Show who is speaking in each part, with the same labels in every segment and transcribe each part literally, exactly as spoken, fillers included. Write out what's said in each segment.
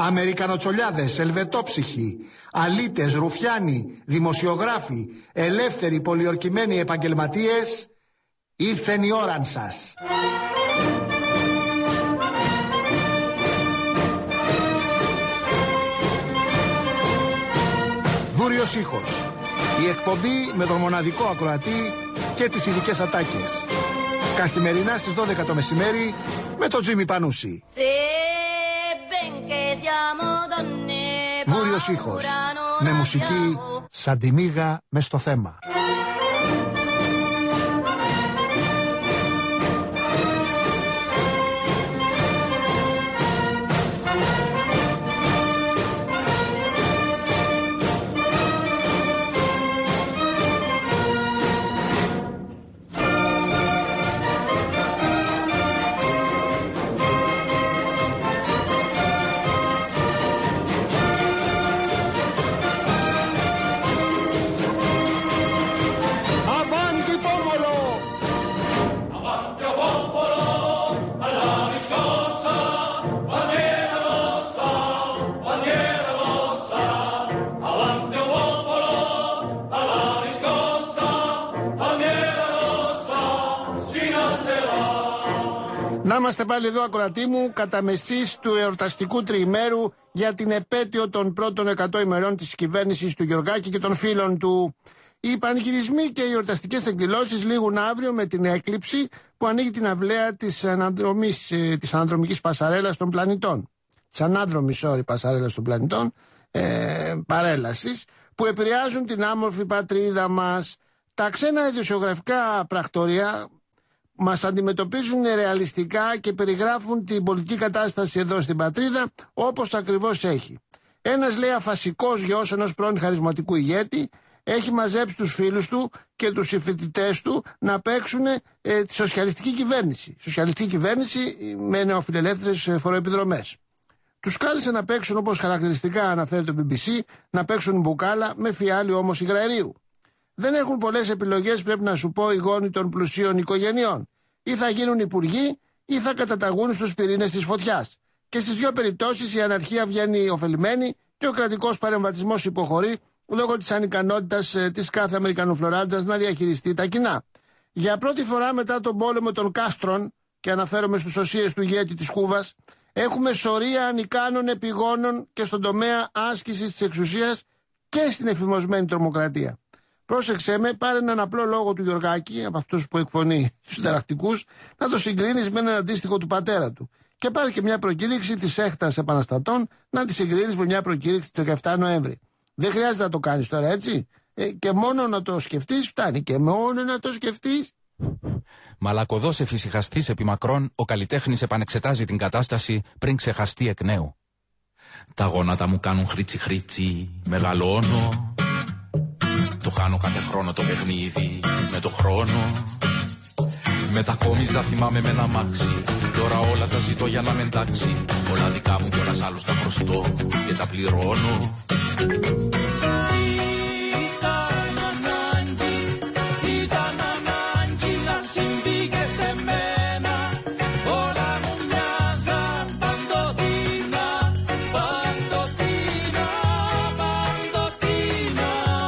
Speaker 1: Αμερικανοτσολιάδες, ελβετόψυχοι, αλήτες, ρουφιάνοι, δημοσιογράφοι, ελεύθεροι, πολιορκημένοι επαγγελματίες, ήρθεν η ώραν σας. Βούριος ήχος. Η εκπομπή με τον μοναδικό ακροατή και τις ειδικές ατάκες. Καθημερινά στις δώδεκα το μεσημέρι με τον Τζίμι Πανούση. Βούριος ήχος. Με μουσική σαν τη μύγα μες στο θέμα. Να είμαστε πάλι εδώ, ακροατή μου, κατά μεσής του εορταστικού τριημέρου για την επέτειο των πρώτων εκατό ημερών της κυβέρνησης του Γιωργάκη και των φίλων του. Οι πανηγυρισμοί και οι εορταστικές εκδηλώσεις λήγουν αύριο με την έκλειψη που ανοίγει την αυλαία της, αναδρομής, της αναδρομικής πασαρέλας των πλανητών. Της ανάδρομης, sorry, πασαρέλας των πλανητών, ε, παρέλασης, που επηρεάζουν την άμορφη πατρίδα μας. Τα ξένα ειδησιογραφικά πρακτορία μας αντιμετωπίζουν ρεαλιστικά και περιγράφουν την πολιτική κατάσταση εδώ στην πατρίδα όπως ακριβώς έχει. Ένας, λέει, αφασικός γιος ενός πρώην χαρισματικού ηγέτη έχει μαζέψει τους φίλους του και τους συμφοιτητές του να παίξουν ε, τη σοσιαλιστική κυβέρνηση. Σοσιαλιστική κυβέρνηση με νεοφιλελεύθερες φοροεπιδρομές. Τους κάλεσε να παίξουν, όπως χαρακτηριστικά αναφέρει το μπι μπι σι, να παίξουν μπουκάλα με φιάλι όμως υγραερίου. Δεν έχουν πολλές επιλογές, πρέπει να σου πω, οι γόνοι των πλουσίων οικογενειών. Ή θα γίνουν υπουργοί ή θα καταταγούν στους πυρήνες της φωτιάς. Και στις δύο περιπτώσεις η αναρχία βγαίνει ωφελημένη και ο κρατικός παρεμβατισμός υποχωρεί λόγω της ανικανότητας ε, της κάθε Αμερικανοφλωράντζας να διαχειριστεί τα κοινά. Για πρώτη φορά μετά τον πόλεμο των κάστρων, και αναφέρομαι στους οσίες του ηγέτη της Κούβας, έχουμε σωρία ανικάνων επιγόνων και στον τομέα άσκησης της εξουσίας και στην εφημωσμένη τρομοκρατία. Πρόσεξέ με, πάρε έναν απλό λόγο του Γιωργάκη, από αυτούς που εκφωνεί τους συνταρακτικούς, να το συγκρίνεις με έναν αντίστοιχο του πατέρα του. Και πάρε και μια προκήρυξη της έκτας επαναστατών να τη συγκρίνεις με μια προκήρυξη της δεκαεφτά Νοέμβρη. Δεν χρειάζεται να το κάνεις τώρα, έτσι. Ε, και μόνο να το σκεφτείς φτάνει. Και μόνο να το σκεφτείς.
Speaker 2: Μαλακωδός εφησυχαστής επί μακρόν, ο καλλιτέχνης επανεξετάζει την κατάσταση πριν ξεχαστεί εκ νέου. Τα γόνατα μου κάνουν χρήτσι χρήτσι, μεγαλώνω. Το χάνω κάθε χρόνο το παιχνίδι με το χρόνο. Μετακόμιζα, θυμάμαι, με ένα μάξι. Τώρα όλα τα ζητώ για να με εντάξει. Όλα δικά μου κι όλας άλλους τα χρωστώ και τα πληρώνω. Ήταν ανάγκη, ήταν ανάγκη να συμβεί και σε μένα. Όλα μου μοιάζαν παντοτίνα, παντοτίνα, παντοτίνα.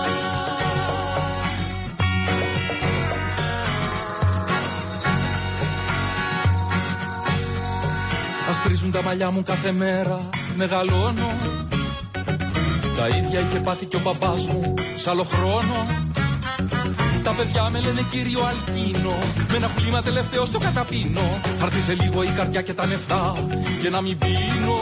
Speaker 2: Ασπρίζουν τα μαλλιά μου κάθε μέρα, μεγαλώνω. Τα ίδια είχε πάθει και ο μπαμπάς μου σ' άλλο χρόνο. Τα παιδιά με λένε κύριο Αλκίνο, με ένα χλήμα τελευταίο στο καταπίνω. Χαρτίσε λίγο η καρδιά και τα νεφτά και να μην πίνω.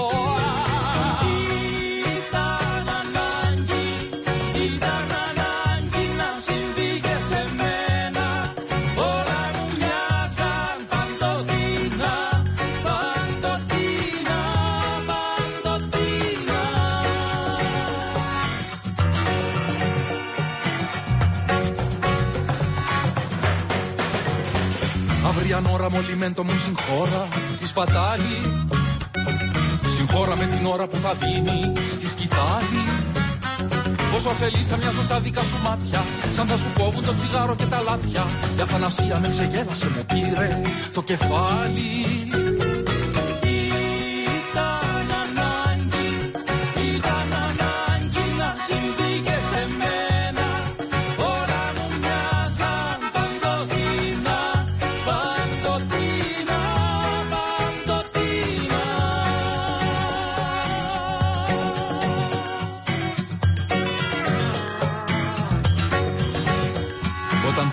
Speaker 2: Ήταν ανάγκη, ήταν ανάγκη να συμβεί και σε μένα. Όλα μου μοιάζαν παντοτίνα, παντοτίνα, παντοτίνα. Αυριαν ώρα μολυμέντο μου συγχώρα τη σπατάλη. Συγχώρα με την ώρα που θα δίνει στη σκητάλη. Πόσο αφελής θα μοιάζω στα δικά σου μάτια, σαν θα σου κόβουν το τσιγάρο και τα λάπια. Η αφανασία με ξεγέλασε, μου πήρε το κεφάλι. Ήταν ανάγκη.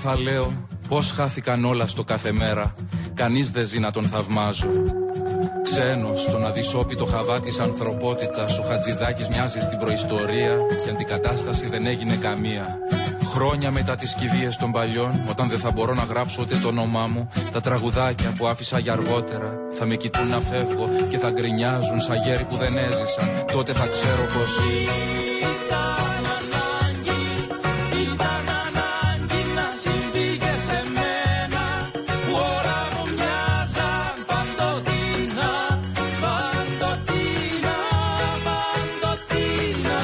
Speaker 2: θα λέω πως χάθηκαν όλα στο κάθε μέρα. Κανείς δεν ζει να τον θαυμάζω. Ξένος στον αδυσόπιτο χαβά της ανθρωπότητας. Ο Χατζηδάκης μοιάζει στην προϊστορία και αντικατάσταση δεν έγινε καμία. Χρόνια μετά τις κηδείες των παλιών, όταν δεν θα μπορώ να γράψω ούτε το όνομά μου, τα τραγουδάκια που άφησα για αργότερα θα με κοιτούν να φεύγω και θα γκρινιάζουν σαν γέροι που δεν έζησαν. Τότε θα ξέρω πως ήταν ανάγκη, ήταν ανάγκη να συμβεί και σε μένα, που ώρα μου μοιάζαν παντοτίνα, παντοτίνα, παντοτίνα.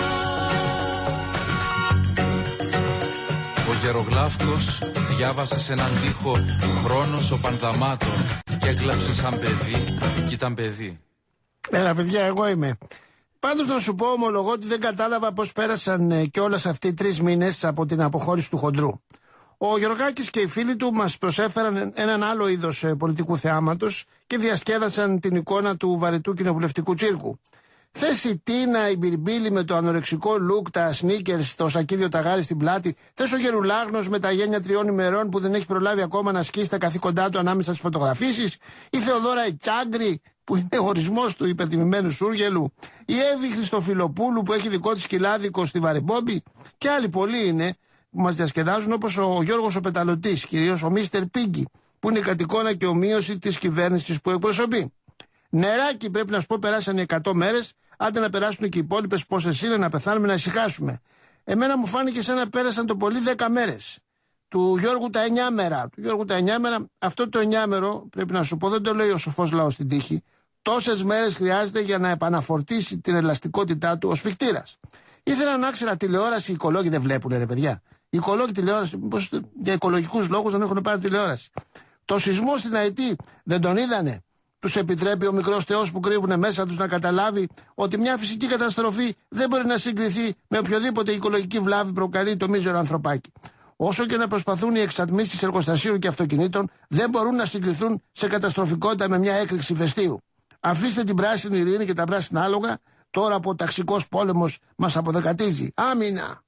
Speaker 2: Ο Γερογλάφκος διάβασε σε έναν τοίχο «Χρόνος ο Πανδαμάτων» και έκλαψε σαν παιδί κι ήταν παιδί.
Speaker 1: Έλα παιδιά, εγώ είμαι. Πάντως να σου πω, ομολογώ ότι δεν κατάλαβα πώς πέρασαν ε, και όλες αυτοί οι τρεις μήνες από την αποχώρηση του Χοντρού. Ο Γεωργάκης και οι φίλοι του μας προσέφεραν έναν άλλο είδος ε, πολιτικού θεάματος και διασκέδασαν την εικόνα του βαρετού κοινοβουλευτικού τσίρκου. Θες η Τίνα, η Μπιρμπίλη με το ανορεξικό λουκ, τα σνίκερς, το σακίδιο ταγάρι στην πλάτη. Θες ο Γερουλάγνος με τα γένια τριών ημερών που δεν έχει προλάβει ακόμα να σκίσει τα καθήκοντά του ανάμεσα στις φωτογραφίσεις. Η Θεοδόρα η Τσάγκρη που είναι ο ορισμός του υπερτιμημένου Σούργελου. Η Εύη Χριστοφιλοπούλου που έχει δικό της κοιλάδικο στη Βαρεμπόμπη. Και άλλοι πολλοί είναι που μας διασκεδάζουν, όπως ο Γιώργος ο Πεταλωτής, κυρίως ο Μίστερ Πίγκι, που είναι η κατ' και ομοίωση της κυβέρνησης που εκπροσωπεί. Νεράκι, πρέπει να σου πω, περάσανε εκατό μέρες. Άντε να περάσουν και οι υπόλοιπες πόσες είναι, να πεθάνουμε, να ησυχάσουμε. Εμένα μου φάνηκε σαν να πέρασαν το πολύ δέκα μέρες. Του Γιώργου τα εννιά μέρα. Του Γιώργου τα εννιά μέρα, αυτό το εννιά μέρο, πρέπει να σου πω, δεν το λέει ο σοφός λαός στην τύχη. Τόσες μέρες χρειάζεται για να επαναφορτήσει την ελαστικότητά του ο σφιχτήρας. Ήθελα να ξέρω τηλεόραση, οι οικολόγοι δεν βλέπουν, ρε παιδιά. Οι οικολόγοι τηλεόραση, μήπως για οικολογικούς λόγους δεν έχουν πάρει τηλεόραση. Το σεισμό στην Αϊτή δεν τον είδανε. Τους επιτρέπει ο μικρός Θεός που κρύβουν μέσα τους να καταλάβει ότι μια φυσική καταστροφή δεν μπορεί να συγκριθεί με οποιοδήποτε οικολογική βλάβη προκαλεί το μίζερο ανθρωπάκι. Όσο και να προσπαθούν οι εξατμίσεις εργοστασίων και αυτοκινήτων, δεν μπορούν να συγκριθούν σε καταστροφικότητα με μια έκρηξη ηφαιστείου. Αφήστε την πράσινη ειρήνη και τα πράσινα άλογα, τώρα που ο ταξικός πόλεμος μας αποδεκατίζει. Άμυνα!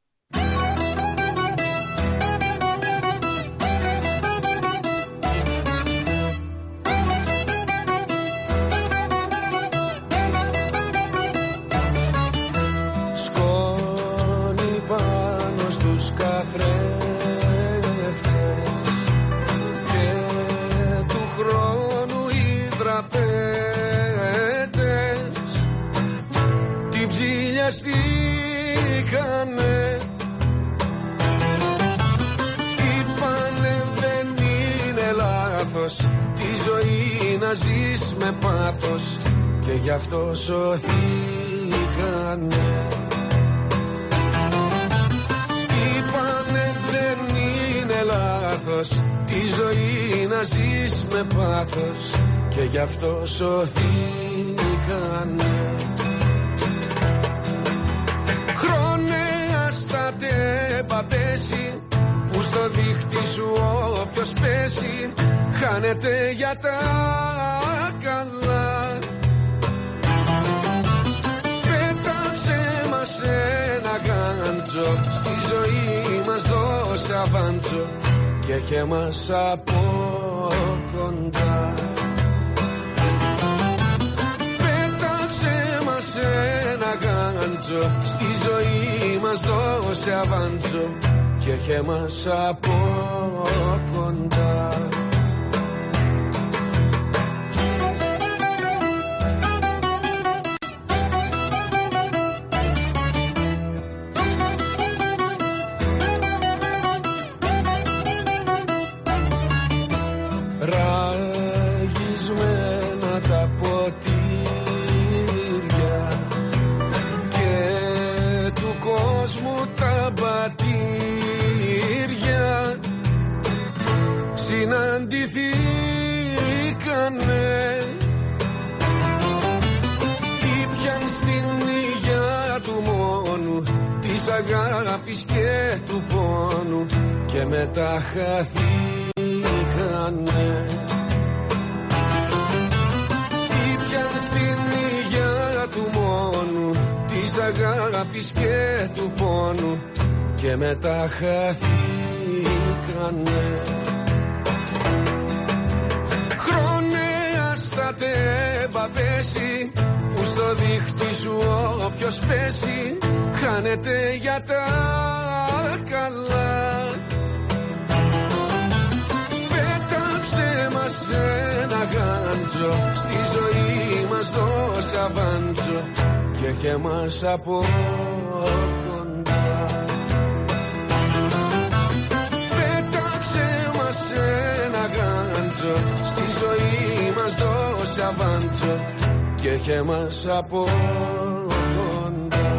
Speaker 3: Στήκανε, είπανε δεν είναι λάθος τη ζωή να ζεις με πάθος και γι' αυτό σωθήκανε. Είπανε δεν είναι λάθος τη ζωή να ζεις με πάθος και γι' αυτό σωθήκανε. Παπέσει, που στο δίχτυ σου όποιος πέσει χάνεται για τα καλά. Πέταξε μας ένα γάντζο, στη ζωή μας δώσε αβάντζο και χε μας από κοντά. Πέταξε μας ένα γάντζο, στη ζωή μας δώσε αβάντζο και χε μας από κοντά. Ραγισμένα τα ποτήρια και του κόσμου τα μπατήρια συναντηθήκανε, ήπιαν στην υγειά του μόνου της αγάπης και του πόνου και μετά χαθήκανε. Ήπιαν στην υγειά του μόνου της αγάπης και του πόνου και μετά χαθήκανε. πάνε. Χρόνια στα τέμπα πέσει, που στο δίχτυ σου όποιος πέσει χάνεται για τα καλά. Πέταξε μας ένα γάντζο, στη ζωή μας δώσε αβάντζο και είχε μας από κοντά. Πέταξε μας ένα γάντζο, στη ζωή μας δώσε αβάντζο και είχε μας από κοντά.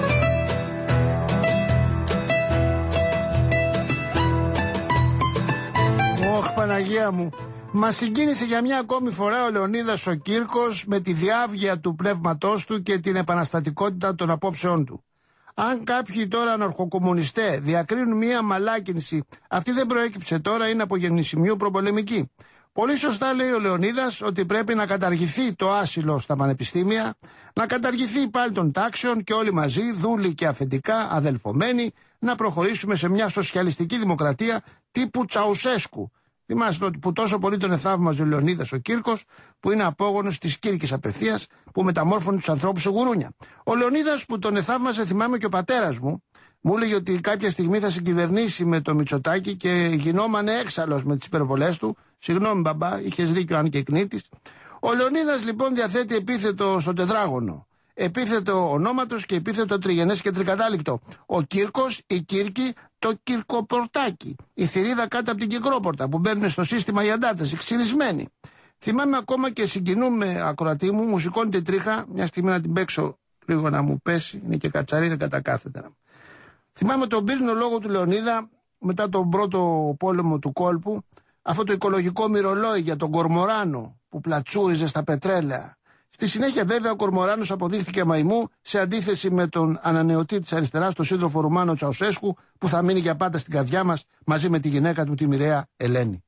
Speaker 1: Ωχ, Παναγία μου. Μας συγκίνησε για μια ακόμη φορά ο Λεωνίδας ο Κύρκος με τη διάβγεια του πνεύματός του και την επαναστατικότητα των απόψεών του. Αν κάποιοι τώρα αναρχοκομμουνιστές διακρίνουν μια μαλάκινση, αυτή δεν προέκυψε τώρα, είναι από γεννησιμιού προπολεμική. Πολύ σωστά λέει ο Λεωνίδας ότι πρέπει να καταργηθεί το άσυλο στα πανεπιστήμια, να καταργηθεί πάλι των τάξεων και όλοι μαζί, δούλοι και αφεντικά, αδελφωμένοι, να προχωρήσουμε σε μια σοσιαλιστική δημοκρατία τύπου Τσαουσέσκου. Θυμάστε που τόσο πολύ τον εθαύμαζε ο Λεωνίδας ο Κύρκος, που είναι απόγονος της Κύρκης απευθείας, που μεταμόρφωνε τους ανθρώπους σε γουρούνια. Ο Λεωνίδας που τον εθαύμαζε, θυμάμαι και ο πατέρας μου, μου έλεγε ότι κάποια στιγμή θα συγκυβερνήσει με το Μητσοτάκη και γινόμανε έξαλλος με τις υπερβολές του. Συγγνώμη μπαμπά, είχες δίκιο αν και εκνήτης. Ο Λεωνίδας λοιπόν διαθέτει επίθετο στο τετράγωνο. Επίθετο ονόματος και επίθετο τριγενές και τρικατάληκτο. Ο Κύρκος, η Κύρκη, το Κυρκοπορτάκι. Η θηρίδα κάτω από την Κυρκρόπορτα που μπαίνουν στο σύστημα οι αντάρτες, εξυρισμένοι. Θυμάμαι ακόμα και συγκινούμε, ακροατή μου, μου σηκώνει την τρίχα, μια στιγμή να την παίξω λίγο να μου πέσει, είναι και κατσαρίδα κατά κάθετα. Θυμάμαι τον πύρινο λόγο του Λεωνίδα μετά τον πρώτο πόλεμο του κόλπου, αυτό το οικολογικό μυρολόι για τον Κορμοράνο που πλατσούριζε στα πετρέλαια. Στη συνέχεια βέβαια ο Κορμοράνος αποδείχθηκε μαϊμού σε αντίθεση με τον ανανεωτή της αριστεράς, τον σύντροφο Ρουμάνο Τσαουσέσκου, που θα μείνει για πάντα στην καρδιά μας μαζί με τη γυναίκα του, τη μοιραία Ελένη.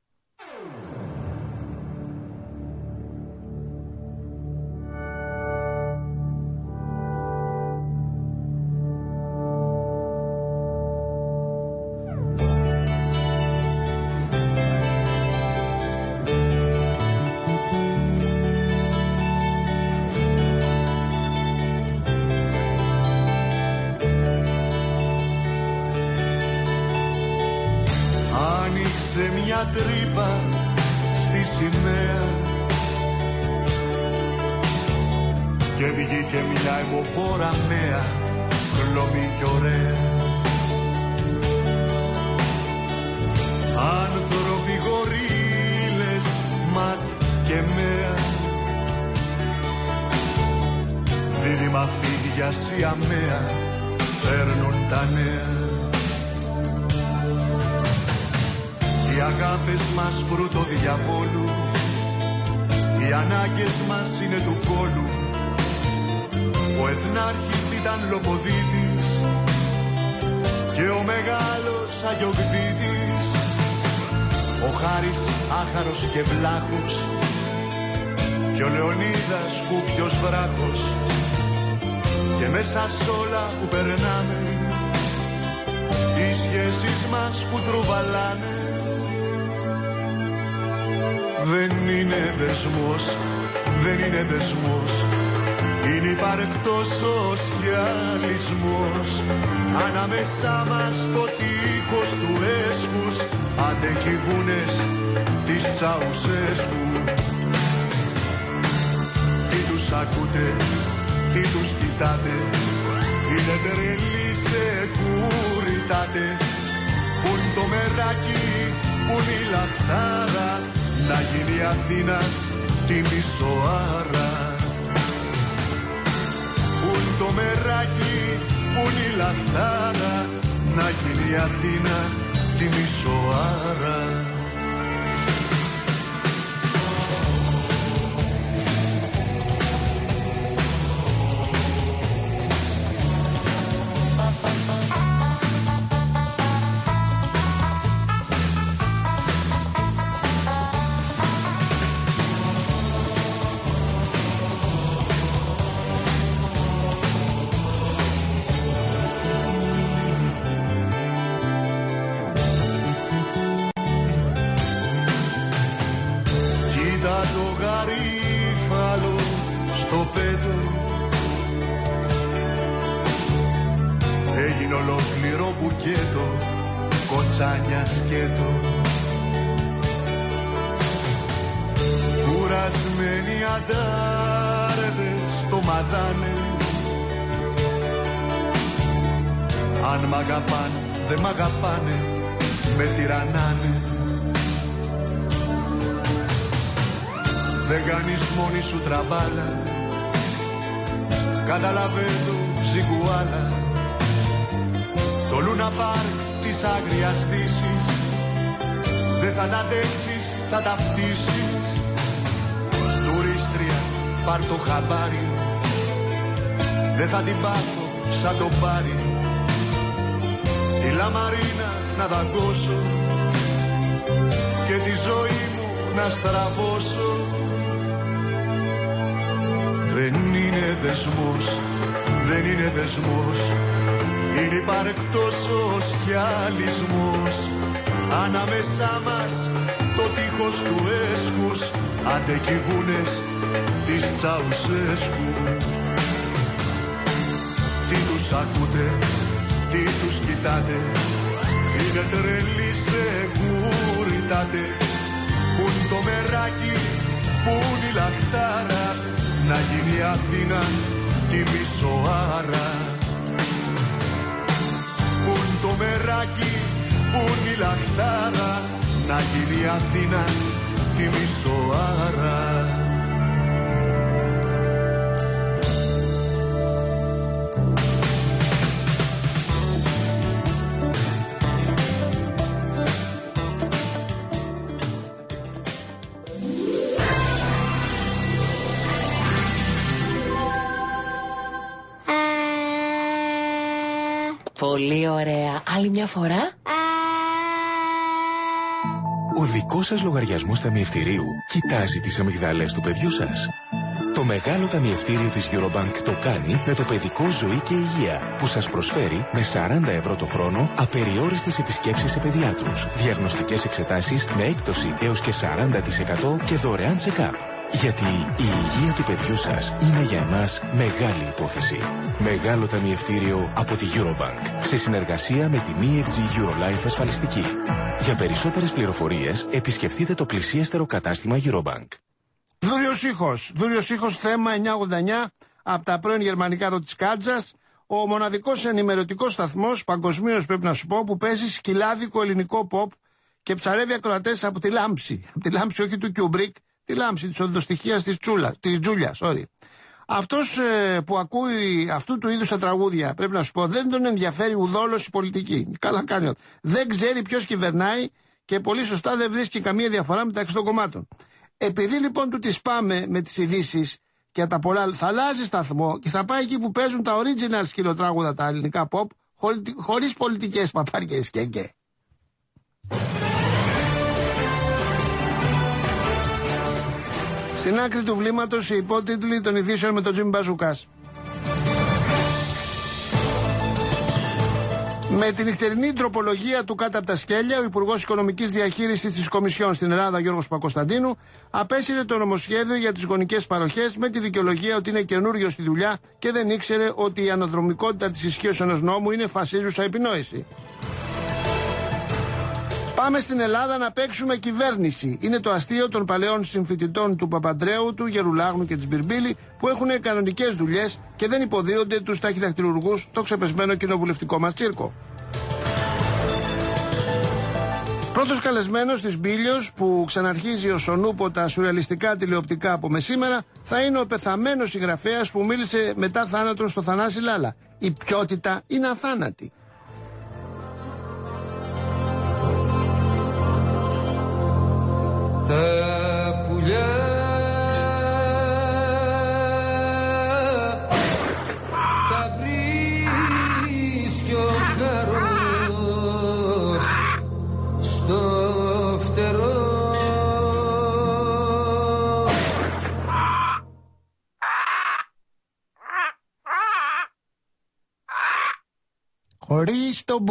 Speaker 4: Άνοιξε μια τρύπα στη σημαία και βγήκε μια αιμοφόρα μέα, χλωμή κι ωραία. Άνθρωποι, γορίλες, ματ και μέα, δίδυμα φίδια σιαμαία, φέρνουν τα νέα. Οι αγάπες μας φρούτο διαβόλου, οι ανάγκες μας είναι του κόλου. Ο Εθνάρχης ήταν Λοποδίτης και ο μεγάλος Αγιοκτήτης, ο Χάρης άχαρος και βλάχος και ο Λεωνίδας κούφιος βράχος. Και μέσα σ' όλα που περνάμε, οι σχέσεις μας που τρουβαλάνε, δεν είναι δεσμός, δεν είναι δεσμός, είναι υπαρκτός σοσιαλισμός. Ανάμεσά μας το τείχος του έσχους, άντε κι οι γούνες της Τσαουσέσκου. Τι τους ακούτε, τι τους κοιτάτε, είναι τρελοί σε κουριτάτε. Πουν το μεράκι, πουν η λαχτάρα, να γίνει η Αθήνα τη Μισοάρα. Πουν το μεράκι, πουν η λαχτάρα, να γίνει η Αθήνα τη Μισοάρα. μπουκέτο, κοτσάνια σκέτο. Κουρασμένοι αντάρτες το μαδάνε. Αν μ' αγαπάν, δε μ' αγαπάνε, με τυραννάνε. Δεν κάνεις μόνη σου τραμπάλα, καταλαβαίνω ζυγουάλα. Το Λούνα Πάρκ της Άγριας Δύσης, δεν θα τα αντέξεις, θα τα φτύσεις. Τουρίστρια, πάρ' το χαμπάρι, δεν θα την πάθω σαν το πάρει. Τη λαμαρίνα να δαγκώσω και τη ζωή μου να στραβώσω. Δεν είναι δεσμός, δεν είναι δεσμός, είναι υπαρκτός ο σχιαλισμός. Ανάμεσά μας το τείχος του έσχους, άντε κι οι γούνες της Τσαουσέσκου. Τι τους ακούτε, τι τους κοιτάτε, είναι τρελοί σε κουριτάτε. Πουν το μεράκι, πουν η λαχτάρα, να γίνει η Αθήνα τη Μισοάρα. Πουν το μεράκι, πουν η λαχτάρα, να γίνει η Αθήνα τη Μισοάρα.
Speaker 5: Πολύ ωραία. Άλλη μια φορά.
Speaker 6: Ο δικός σας λογαριασμός ταμιευτηρίου κοιτάζει τις αμυγδαλές του παιδιού σας. Το μεγάλο ταμιευτήριο της Eurobank το κάνει με το παιδικό Ζωή και Υγεία, που σας προσφέρει με σαράντα ευρώ το χρόνο απεριόριστες επισκέψεις σε παιδιάτρους, διαγνωστικές εξετάσεις με έκπτωση έως και σαράντα τοις εκατό και δωρεάν check-up. Γιατί η υγεία του παιδιού σας είναι για εμάς μεγάλη υπόθεση. Μεγάλο ταμιευτήριο από τη Eurobank, σε συνεργασία με τη μη εφ τζι Eurolife ασφαλιστική. Για περισσότερες πληροφορίες επισκεφτείτε το πλησιέστερο κατάστημα Eurobank.
Speaker 1: Δούριος ήχος, Δούριος ήχος, θέμα εννιακόσια ογδόντα εννιά, από τα πρώην γερμανικά εδώ της Κάντζας. Ο μοναδικός ενημερωτικός σταθμός, παγκοσμίως πρέπει να σου πω, που παίζει σκυλάδικο ελληνικό pop και ψαρεύει ακροατές από τη Λάμψη. Από τη Λάμψη, όχι του Κιούμπρικ, τη Λάμψη της οδοντοστοιχείας της, της Τζούλια. Sorry. Αυτός ε, που ακούει αυτού του είδους τα τραγούδια, πρέπει να σου πω, δεν τον ενδιαφέρει ουδόλως η πολιτική. Καλά κάνει. Δεν ξέρει ποιος κυβερνάει και πολύ σωστά δεν βρίσκει καμία διαφορά μεταξύ των κομμάτων. Επειδή λοιπόν του τις πάμε με τις ειδήσεις και τα πολλά, θα αλλάζει σταθμό και θα πάει εκεί που παίζουν τα original σκυλοτράγουδα, τα ελληνικά pop, χωρίς πολιτικές παπάρκες και και. Στην άκρη του βλήματος οι υπότιτλοι των ειδήσεων με τον Τζίμι Μπαζούκας. Με την νυχτερινή τροπολογία του κάτω από τα σκέλια, ο Υπουργός Οικονομικής Διαχείρισης της Κομισιόν στην Ελλάδα, Γιώργος Παπακοσταντίνου, απέσυρε το νομοσχέδιο για τις γονικές παροχές με τη δικαιολογία ότι είναι καινούριο στη δουλειά και δεν ήξερε ότι η αναδρομικότητα της ισχύως ενός νόμου είναι φασίζουσα επινόηση. Πάμε στην Ελλάδα να παίξουμε κυβέρνηση. Είναι το αστείο των παλαιών συμφοιτητών του Παπαντρέου, του Γερουλάγνου και της Μπυρμπίλη, που έχουν κανονικές δουλειές και δεν υποδίονται τους ταχυδακτηλουργούς στο ξεπεσμένο κοινοβουλευτικό μας τσίρκο. Πρώτος καλεσμένος της Μπίλιος, που ξαναρχίζει ως ονούπο σουρεαλιστικά τηλεοπτικά από μεσήμερα, θα είναι ο πεθαμένος συγγραφέας που μίλησε μετά θάνατον στο Θανάση Λάλα. Η ποιότητα είναι αθάνατη.
Speaker 2: Τα πουλιά τα βρίσκει ο χαρός στο φτερό.
Speaker 1: Χωρίς το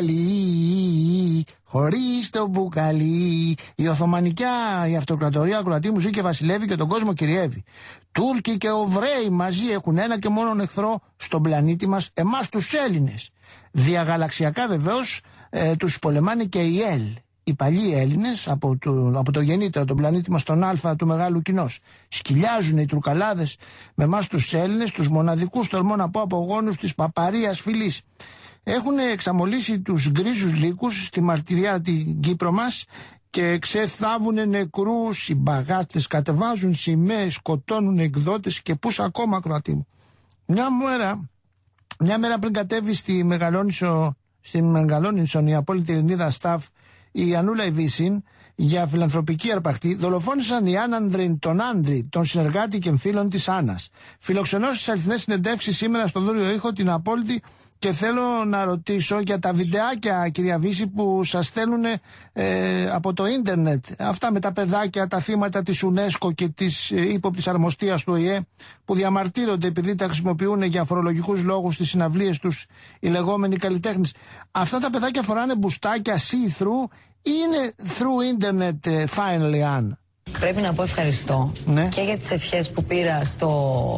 Speaker 1: μπουκάλι, χωρίς το μπουκάλι. Η Οθωμανικιά, η αυτοκρατορία ακροατή μου ζει και βασιλεύει και τον κόσμο κυριεύει. Τούρκοι και Οβραίοι μαζί έχουν ένα και μόνον εχθρό στον πλανήτη μας, εμάς τους Έλληνες. Διαγαλαξιακά βεβαίως ε, τους πολεμάνε και οι Ελ. Οι παλιοί Έλληνες από το, από το γεννήτερο τον πλανήτη μας, τον Α του μεγάλου κοινός. Σκυλιάζουν οι Τουρκαλάδες με εμάς τους Έλληνες, τους μοναδικούς τολμώ να πω απογόνους της παπαρίας φυλής. Έχουν εξαμολύσει τους γκρίζους λύκους στη μαρτυριά την Κύπρο μας και ξεθάβουνε νεκρούς, συμπαγάτες, κατεβάζουν σημαίες, σκοτώνουν εκδότες και πούς ακόμα, ακροατή μου. Μια μέρα, μια μέρα πριν κατέβει στη Μεγαλόνισσο, στη Μεγαλόνισσον η απόλυτη Ελληνίδα Σταφ, η Ανούλα Ιβίσιν, για φιλανθρωπική αρπαχτή, δολοφόνησαν η Άννα Ανδρήν, τον Άντρη, τον συνεργάτη και εμφύλων της Άννας. Φιλοξενώ στις αληθινές συνεντεύξεις σήμερα στον Δούριο Ήχο την απόλυτη. Και θέλω να ρωτήσω για τα βιντεάκια, κυρία Βύση, που σας στέλνουν ε, από το ίντερνετ. Αυτά με τα παιδάκια, τα θύματα της UNESCO και της ε, ύποπτης αρμοστίας του Ο Η Ε, που διαμαρτύρονται επειδή τα χρησιμοποιούν για φορολογικούς λόγους στις συναυλίες τους οι λεγόμενοι καλλιτέχνες. Αυτά τα παιδάκια φοράνε μπουστάκια see-through ή είναι through internet ε, finally, Anne?
Speaker 7: Πρέπει να πω ευχαριστώ, ναι, και για τις ευχές που πήρα στο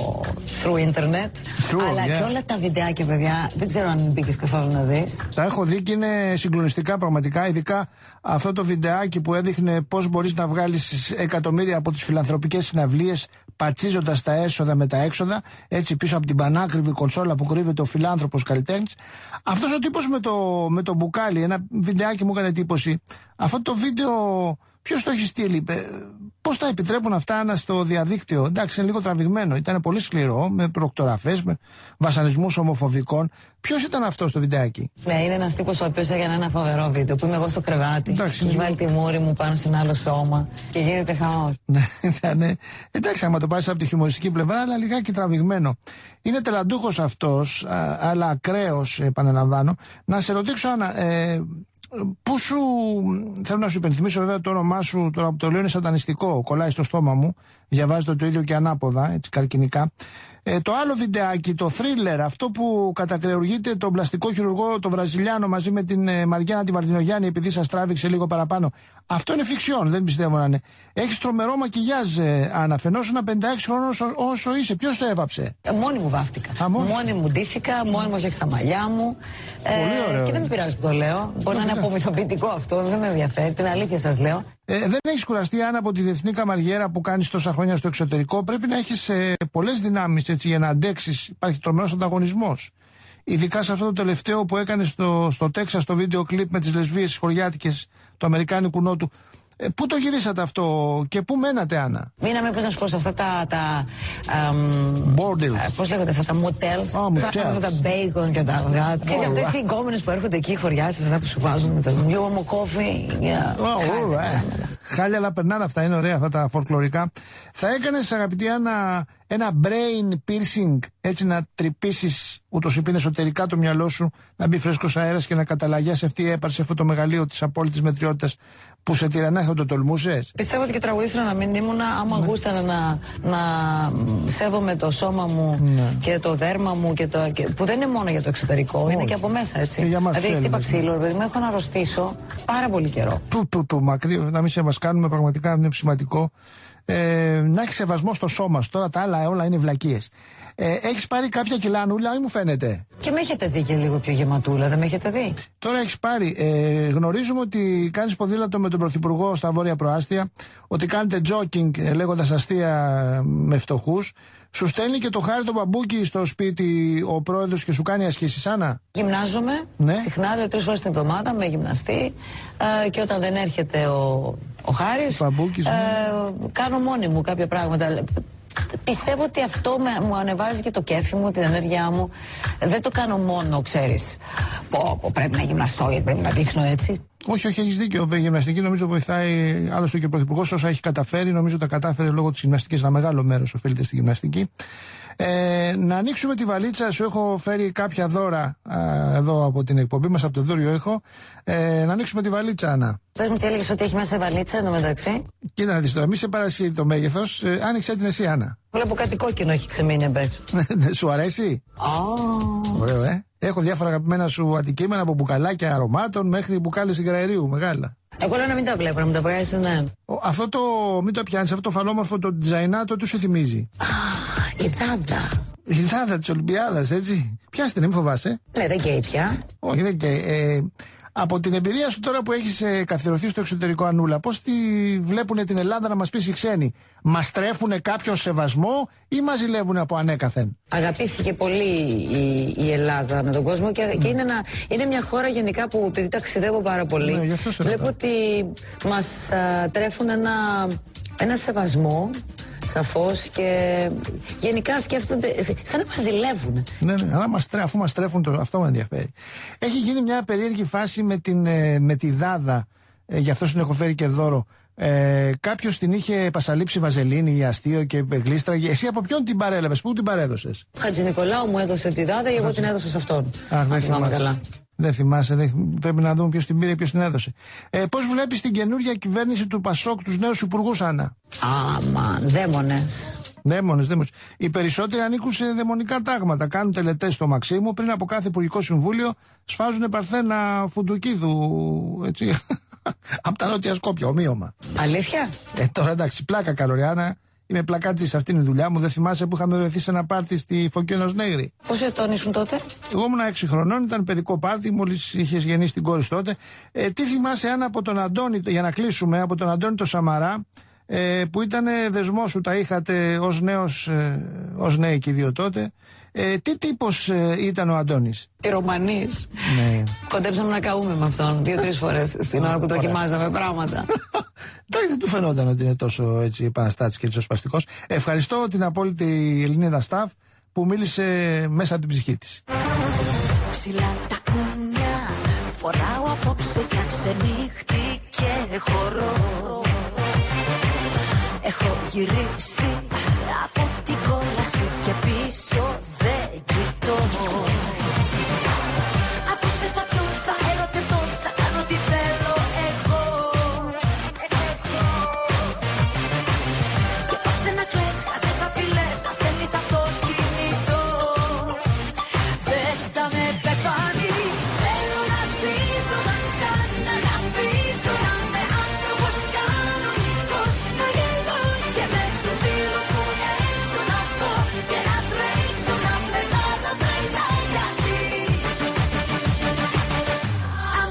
Speaker 7: through internet, through, αλλά yeah, και όλα τα βιντεάκια, παιδιά. Δεν ξέρω αν μπήκες καθόλου να δεις.
Speaker 1: Τα έχω δει και είναι συγκλονιστικά πραγματικά. Ειδικά αυτό το βιντεάκι που έδειχνε πώς μπορείς να βγάλεις εκατομμύρια από τις φιλανθρωπικές συναυλίες, πατσίζοντας τα έσοδα με τα έξοδα, έτσι πίσω από την πανάκριβη κονσόλα που κρύβεται ο φιλάνθρωπος καλλιτέχνης. Αυτός ο τύπος με το, με το μπουκάλι, ένα βιντεάκι μου έκανε εντύπωση. Αυτό το βίντεο, ποιος το έχει στείλει, πώς τα επιτρέπουν αυτά να στο διαδίκτυο? Εντάξει, είναι λίγο τραβηγμένο, ήταν πολύ σκληρό, με προκτοραφές, με βασανισμούς ομοφοβικών. Ποιος ήταν αυτό στο βιντεάκι?
Speaker 7: Ναι, είναι ένας τύπος ο οποίος έκανε ένα φοβερό βίντεο που είμαι εγώ στο κρεβάτι. Εντάξει, και έχει βάλει τη μούρη μου πάνω σε ένα άλλο σώμα και γίνεται χαμός.
Speaker 1: Ναι, ναι. Εντάξει, άμα το πάρεις από τη χιουμοριστική πλευρά, αλλά λιγάκι τραβηγμένο. Είναι τελαντούχος αυτός, αλλά ακραίος, επαναλαμβάνω. Να σε ρωτήσω, Άννα, ε, πού σου. Θέλω να σου υπενθυμίσω, βέβαια, το όνομά σου τώρα που το λέω είναι σατανιστικό. Κολλάει στο στόμα μου. Διαβάζετε το ίδιο και ανάποδα, έτσι καρκινικά. Ε, το άλλο βιντεάκι, το thriller, αυτό που κατακρεουργείται τον πλαστικό χειρουργό, τον Βραζιλιάνο, μαζί με την ε, Μαριάννα τη Βαρδινογιάννη, επειδή σας τράβηξε λίγο παραπάνω. Αυτό είναι φιξιόν, δεν πιστεύω να είναι. Έχεις τρομερό μακιγιάζ, ε, Άννα. Φαινόσουν ένα πενήντα έξι χρόνο όσο, όσο είσαι. Ποιος το έβαψε?
Speaker 7: Ε, μόνη μου βάφτηκα. Α, μόνη. μόνη μου ντύθηκα, μόνη μου έφτιαξα τα μαλλιά μου.
Speaker 1: Πολύ ωραίο.
Speaker 7: Και δεν με πειράζει που το λέω. Μπορεί να είναι απομυθοποιητικό αυτό, δεν με ενδιαφέρει. Την αλήθεια σας λέω.
Speaker 1: Ε, δεν έχεις κουραστεί, Άννα, από τη διεθνή καμαριέρα που κάνεις τόσα χρόνια στο εξωτερικό? Πρέπει να έχεις ε, πολλές δυνάμεις έτσι, για να αντέξεις. Υπάρχει τρομερός ανταγωνισμός. Ειδικά σε αυτό το τελευταίο που έκανε στο, στο Τέξας, το βίντεο κλιπ με τις λεσβείες χωριάτικες του Αμερικάνικου Νότου. Ε, πού το γυρίσατε αυτό και πού μένατε, Άννα?
Speaker 7: Μείναμε, πώς να σου πω, σε αυτά τα. τα
Speaker 1: Borders.
Speaker 7: Πώς λέγονται αυτά τα motels.
Speaker 1: Oh,
Speaker 7: με τα bacon και τα αυγά. Ξέρεις αυτές οι γκόμενες που έρχονται εκεί, οι χωριάτες, αυτά που σου βάζουν με το λίγο μου κόφι.
Speaker 1: Χάλια, αλλά περνάνε αυτά, είναι ωραία αυτά τα φορκλωρικά. Θα έκανες, αγαπητή Άννα, ένα brain piercing, έτσι να τρυπήσεις ούτως είπε εσωτερικά το μυαλό σου, να μπει φρέσκος αέρας και να καταλαγιάσει αυτή η έπαρση, αυτό το μεγαλείο της απόλυτης μετριότητας που σε τυραννάει? Θα το τολμούσες?
Speaker 7: Πιστεύω ότι και τραγουδίστρα να μην ήμουνα, άμα ναι. γούσταρα να, να σέβομαι το σώμα μου ναι. και το δέρμα μου, και το, και, που δεν είναι μόνο για το εξωτερικό, oh. είναι και από μέσα, έτσι. Δηλαδή, χτύπα ξύλο, παιδί μου, έχω να αρρωστήσω πάρα πολύ καιρό.
Speaker 1: Του, του, του, μακρύ, να μην σε μας κάνουμε, πραγματικά είναι σημαντικό. Ε, να έχει σεβασμό στο σώμα σου. Τώρα τα άλλα όλα είναι βλακίες. Ε, έχεις πάρει κάποια κιλά, Ανούλα, ή μου φαίνεται?
Speaker 7: Και με έχετε δει και λίγο πιο γεματούλα, δεν με έχετε δει?
Speaker 1: Τώρα έχεις πάρει. Ε, γνωρίζουμε ότι κάνεις ποδήλατο με τον Πρωθυπουργό στα Βόρεια Προάστια, ότι κάνετε jogging ε, λέγοντας αστεία με φτωχούς. Σου στέλνει και το Χάρη το Μπαμπούκι στο σπίτι ο πρόεδρος και σου κάνει ασκήσεις, Άννα?
Speaker 7: Γυμνάζομαι, ναι. συχνά, δηλαδή τρεις φορές την εβδομάδα με γυμναστή, ε, και όταν δεν έρχεται ο, ο Χάρης, Μπαμπούκης, ε, ναι. κάνω μόνη μου κάποια πράγματα. Πιστεύω ότι αυτό με, μου ανεβάζει και το κέφι μου, την ενέργειά μου. Δεν το κάνω μόνο, ξέρεις, πω, πω, πρέπει να γυμναστώ γιατί πρέπει να δείχνω έτσι. Όχι, όχι, έχεις δίκιο. Η γυμναστική νομίζω βοηθάει, άλλωστε και ο Πρωθυπουργός όσα έχει καταφέρει, νομίζω τα κατάφερε λόγω της γυμναστικής. Ένα μεγάλο μέρος οφείλεται στη γυμναστική. Ε, να ανοίξουμε τη βαλίτσα. Σου έχω φέρει κάποια δώρα α, εδώ από την εκπομπή μας, από το Δούριο Ήχο. Ε, να ανοίξουμε τη βαλίτσα, Άννα. Πες μου τι έλεγες ότι έχει μέσα η βαλίτσα εντωμεταξύ.
Speaker 1: Κοίτα να δεις τώρα, μη σε παρασύρει το μέγεθος. Ε, άνοιξε την εσύ, Άννα.
Speaker 7: Βλέπω κάτι κόκκινο έχει ξεμείνει εμπέξω.
Speaker 1: Σου αρέσει?
Speaker 7: Oh.
Speaker 1: Ωραίο, ε. Έχω διάφορα αγαπημένα σου αντικείμενα από μπουκαλάκια αρωμάτων μέχρι μπουκάλες υγραερίου, μεγάλα.
Speaker 7: Εγώ λέω να μην τα βλέπω, να μου τα βγάζει, ναι.
Speaker 1: Αυτό το. Μην το πιάνει, αυτό το φαλόμορφο το τζαϊνάτο, τι σου θυμίζει?
Speaker 7: Α, η δάδα.
Speaker 1: Η δάδα τη Ολυμπιάδα, έτσι. Πιάστε, μην φοβάσαι.
Speaker 7: Ναι, δεν καίει πια.
Speaker 1: Όχι, δεν καίει. Ε, από την εμπειρία σου τώρα που έχεις ε, καθιερωθεί στο εξωτερικό, Ανούλα, πώς τη βλέπουν την Ελλάδα, να μας πεις οι ξένοι? Μας τρέφουν κάποιο σεβασμό ή μας ζηλεύουν από ανέκαθεν?
Speaker 7: Αγαπήθηκε πολύ η, η Ελλάδα με τον κόσμο και, mm. και είναι, ένα, είναι μια χώρα γενικά που, επειδή ταξιδεύω πάρα πολύ,
Speaker 1: ναι,
Speaker 7: βλέπω ότι μας α, τρέφουν ένα, ένα σεβασμό. Σαφώς, και γενικά σκέφτονται σαν να μας ζηλεύουν.
Speaker 1: Ναι, ναι, αλλά μας, αφού μας τρέφουν, το, αυτό με ενδιαφέρει. Έχει γίνει μια περίεργη φάση με, την, με τη δάδα, ε, γι' αυτό την έχω φέρει και δώρο. Ε, κάποιος την είχε πασαλείψει βαζελίνη ή αστείο και γλίστραγε. Εσύ από ποιον την παρέλαβες, πού την παρέδωσες?
Speaker 7: Χατζηνικολάου μου έδωσε τη δάδα, εγώ την έδωσα σε αυτόν.
Speaker 1: Αχ, δεν θυμάμαι καλά. Δεν θυμάσαι, δεν... πρέπει να δούμε ποιος την πήρε, ποιος την έδωσε. Ε, πώς βλέπεις την καινούργια κυβέρνηση του Πασόκ, τους νέους υπουργούς, Άννα?
Speaker 7: Άμα, δαίμονες.
Speaker 1: Δαίμονες, δαίμονες. Οι περισσότεροι ανήκουν σε δαιμονικά τάγματα. Κάνουν τελετές στο Μαξίμου, πριν από κάθε υπουργικό συμβούλιο σφάζουν παρθένα φουντουκίδου, έτσι. Από τα νότια Σκόπια, ομοίωμα.
Speaker 7: Αλήθεια?
Speaker 1: Ε, τώρα εντάξει, πλάκα καλωριάνα. Είμαι πλακάτης, αυτή είναι η δουλειά μου. Δεν θυμάσαι που είχαμε βρεθεί σε ένα πάρτι στη Φωκίωνος Νέγρη?
Speaker 7: Πόσο ετών ήσουν τότε?
Speaker 1: Εγώ ήμουν έξι χρονών, ήταν παιδικό πάρτι, μόλις είχες γεννήσει την κόρη τότε. Ε, τι θυμάσαι, Άννα, από τον Αντώνη, για να κλείσουμε, από τον Αντώνη το Σαμαρά, ε, που ήταν δεσμό σου, τα είχατε ως νέος, ε, ως νέοι και οι δύο τότε. Ε, τι τύπος ε, ήταν ο Αντώνης?
Speaker 7: Πυρομανής.
Speaker 1: Ναι.
Speaker 7: Κοντέψαμε να καούμε με αυτόν δύο-τρεις φορές στην ώρα που δοκιμάζαμε πράγματα.
Speaker 1: Εντάξει, δεν του φαινόταν ότι είναι τόσο έτσι επαναστάτης και ριζοσπαστικός. Ευχαριστώ την απόλυτη Ελληνίδα staff που μίλησε μέσα από την ψυχή της.
Speaker 8: Ψηλά τα κούνια, φοράω απόψε για ξενύχτη και χορό. Έχω γυρίσει από την κόλαση και πίσω δεν κοιτώ. Απόψε θα πιω, θα ερωτευτώ, θα κάνω τι θέλω εγώ. Και πάψε να κλαις, χάζες απειλές, να στέλνεις από το κινητό. Δεν θα με πεθάνεις, θέλω να ζήσω, να ξαναγαπήσω, να είμαι άνθρωπος κανονικός, να γελώ και με τους φίλους μου έξω να βγω και να τρέξω, να πετάω τα τρέλα, γιατί I'm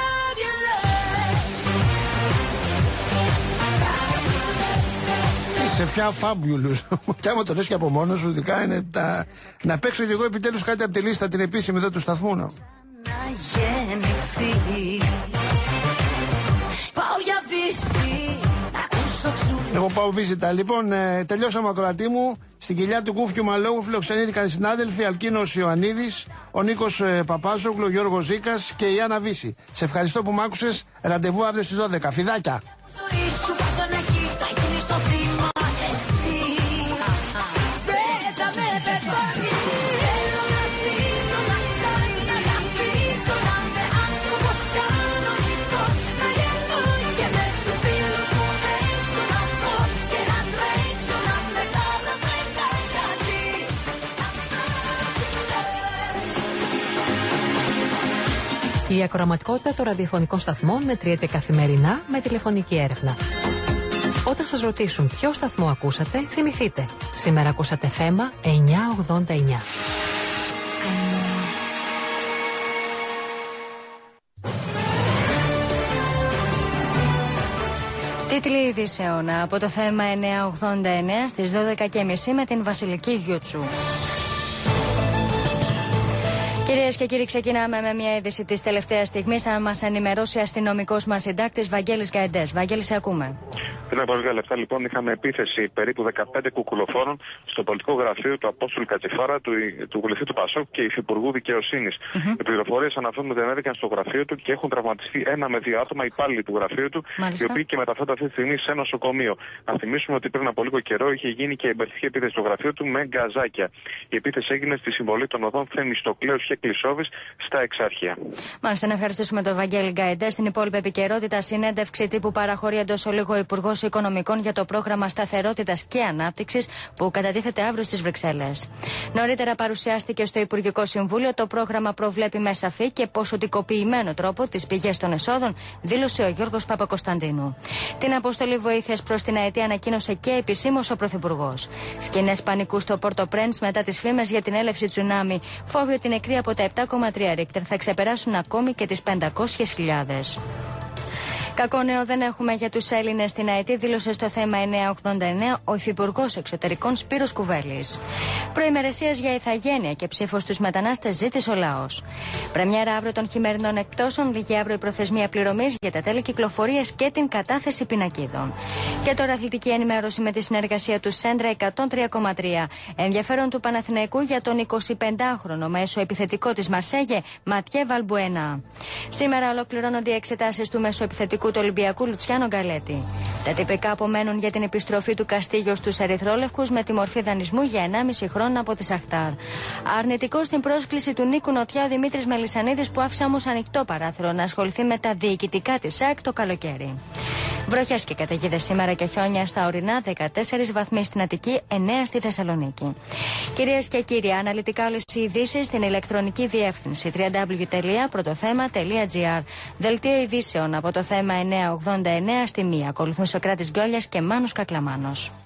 Speaker 8: fabulous.
Speaker 1: Είσαι πια fabulous. Και άμα το λες και από μόνος σου, ειδικά είναι τα... Να παίξω και εγώ επιτέλους κάτι από τη λίστα την επίσημη εδώ του σταθμού. Να
Speaker 8: γεννηθεί. Πάω για βύση, να ακούσω τσούλες.
Speaker 1: Εγώ πάω βίζιτα. Λοιπόν, ε, τελειώσαμε, ακροατή μου. Στην κοιλιά του Κούφιου Μαλόγου φιλοξενήθηκαν οι συνάδελφοι Αλκίνος Ιωαννίδης, ο Νίκος ε, Παπάζογλου, ο Γιώργος Ζήκας και η Άννα Βύση. Σε ευχαριστώ που μ' άκουσες. Ραντεβού αύριο στις δώδεκα. Φιδάκια.
Speaker 8: Ζωή σου πόσο να έχει, θα γίνεις το θύμα εσύ. Δεν θα με πεθάνεις. Θέλω να ζήσω, να ξαναγαπήσω, να είμαι άνθρωπος κανονικός, να γελώ και με τους φίλους μου έξω να βγω και να τρέξω, να πετάω τα τρέλα, γιατί
Speaker 9: Η ακροαματικότητα των ραδιοφωνικών σταθμών μετριέται καθημερινά με τηλεφωνική έρευνα. Όταν σας ρωτήσουν ποιο σταθμό ακούσατε, θυμηθείτε. Σήμερα ακούσατε θέμα εννιακόσια ογδόντα εννιά.
Speaker 10: Τίτλοι ειδήσεων από το θέμα εννιακόσια ογδόντα εννιά στις δώδεκα και μισή με την Βασιλική Γιούτσου. Κυρίες και κύριοι, ξεκινάμε με μια είδηση της τελευταίας στιγμής. Θα μας ενημερώσει αστυνομικός μας συντάκτης Βαγγέλης Γκαϊντές. Βαγγέλη, σε ακούμε.
Speaker 11: Πριν από λίγα λεπτά, λοιπόν, είχαμε επίθεση περίπου δεκαπέντε κουκουλοφόρων στο πολιτικό γραφείο του Απόστολου Κατσιφάρα, του, του βουλευτή του Πασόκ και υφυπουργού δικαιοσύνης. Mm-hmm. Οι πληροφορίες αναφέρουν ότι ανέβηκαν στο γραφείο του και έχουν τραυματιστεί ένα με δύο άτομα υπάλληλοι του γραφείου του, Μάλιστα. οι οποίοι και μεταφέρονται αυτή τη στιγμή σε νοσοκομείο. Να θυμίσουμε ότι πριν από λίγο καιρό είχε γίνει και εμπεριστική επίθεση στο γραφείο του με γκαζάκια. Η επίθεση έγινε στη συμβολή των οδών Θεμιστοκλέους και Κλεισόβης στα Εξάρχεια.
Speaker 10: Μάλιστα, να ευχαριστήσουμε τον Βαγγέλη Γκαϊντέ. Στην υπόλοιπη επικαιρότητα, συνέντευξη τύπου παραχωρεί εντός ολίγου ο Υπουργός Οικονομικών για το πρόγραμμα σταθερότητας και ανάπτυξης που κατατίθεται αύριο στις Βρυξέλλες. Νωρίτερα παρουσιάστηκε στο Υπουργικό Συμβούλιο. Το πρόγραμμα προβλέπει με σαφή και ποσοτικοποιημένο τρόπο τις πηγές των εσόδων, δήλωσε ο Γιώργος Παπακοσταντίνου. Την αποστολή βοήθειας προς την ΑΕΤ ανακοίνωσε και επισήμως ο Πρωθυπουργός. Σκηνές πανικού στο Πόρτο Πρέντς μετά τις φήμες για την έλευση τσουνάμι, φόβοι ότι νεκροί από τα επτά κόμμα τρία Ρίκτερ θα ξεπεράσουν ακόμη και τις πεντακόσιες χιλιάδες. Κακό νέο δεν έχουμε για τους Έλληνες στην ΑΕΤ, δήλωσε στο θέμα εννιακόσια ογδόντα εννέα ο Υφυπουργός Εξωτερικών Σπύρος Κουβέλης. Προημερεσίας για ηθαγένεια και ψήφο στους μετανάστες ζήτησε ο λαός. Πρεμιέρα αύριο των χειμερινών εκπτώσεων, λίγη αύριο η προθεσμία πληρωμής για τα τέλη κυκλοφορίας και την κατάθεση πινακίδων. Και τώρα αθλητική ενημέρωση με τη συνεργασία του Σέντρα εκατόν τρία κόμμα τρία. Ενδιαφέρον του Παναθηναϊκού για τον εικοσιπεντάχρονο μέσο επιθετικό της Μαρσέγε, Ματιέ Βαλμπουενά. Σήμερα ολοκληρώνονται οι εξετάσεις του μεσοεπιθετικού του Ολυμπιακού Λουτσιάνο Γκαλέτη. Τα τυπικά απομένουν για την επιστροφή του Καστίγιο στους Ερυθρόλευκους με τη μορφή δανεισμού για ενάμιση χρόνο από τη Σαχτάρ. Αρνητικό στην πρόσκληση του Νίκου Νοτιά ο Δημήτρης Μελισσανίδης, που άφησε όμως ανοιχτό παράθυρο να ασχοληθεί με τα διοικητικά της ΑΕΚ το καλοκαίρι. Βροχές και καταιγίδες σήμερα και χιόνια στα ορεινά, δεκατέσσερις βαθμοί στην Αττική, εννέα στη Θεσσαλονίκη. Κυρίες και κύριοι, αναλυτικά όλες οι ειδήσεις στην ηλεκτρονική διεύθυνση double-u double-u double-u τελεία πρωτοθέμα τελεία τζι άρ. Δελτίο ειδήσεων από το θέμα εννιακόσια ογδόντα εννέα στη μία. Ακολουθούν Σοκράτης Γκιόλιας και Μάνος Κακλαμάνος.